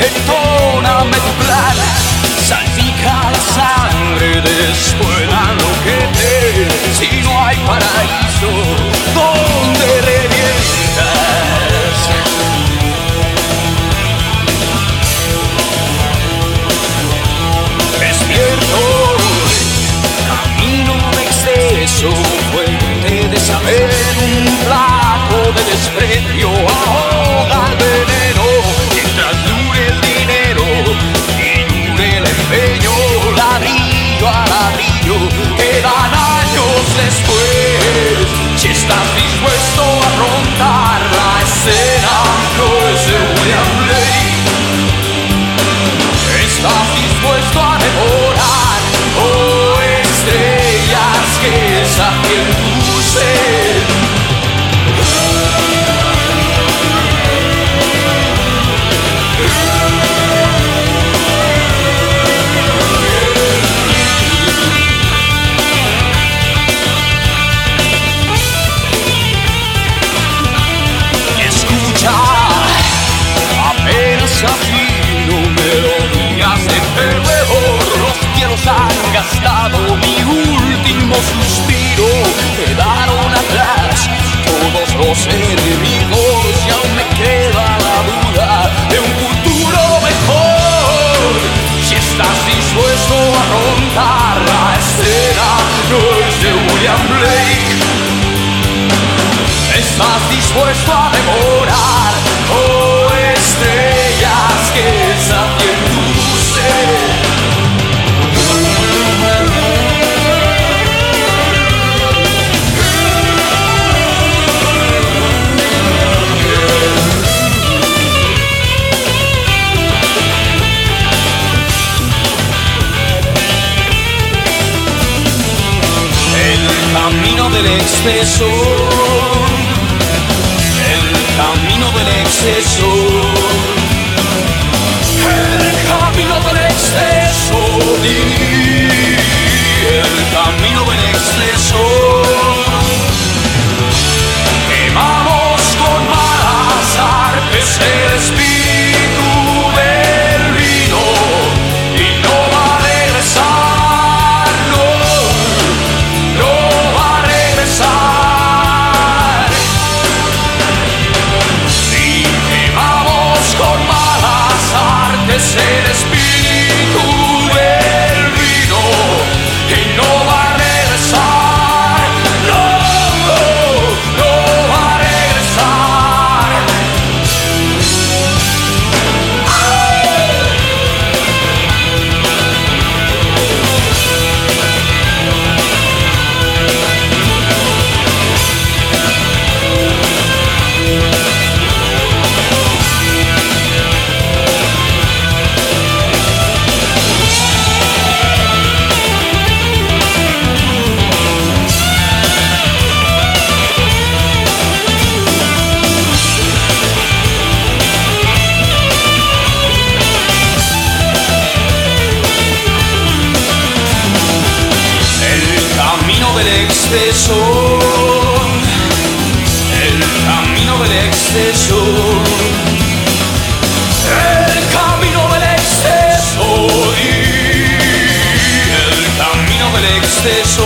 entóname tu plan, salpica la sangre, después lo que te, si no hay paraíso, ¿dónde revientas? Despierto, camino de exceso, fuente de saber, un plato de desprecio, ahoga el veneno, mientras dure el dinero y dure el empeño, ladrillo a ladrillo, quedan años después. Si estás dispuesto a afrontar la escena, no es de William Blake. ¿Estás dispuesto a devorar, oh estrellas que saquen tu sed? Y escucha, apenas afino melodías de terror, los cielos han gastado mi último suspiro, quedaron atrás todos los enemigos y aún me queda la duda de un futuro mejor. Si estás dispuesto a afrontar la escena, no es de William Blake. Estás dispuesto a devorar, oh estrellas que saquen tu sed. El camino del exceso, el camino del exceso, el camino del exceso, el camino del exceso. Quemamos con malas artes el espíritu del vino y no va a regresar, no, no va a regresar. Y quemamos con malas artes el espíritu del vino y no va a regresar, no, no va a regresar. El camino del exceso, el camino del exceso, el camino del exceso y el camino del exceso.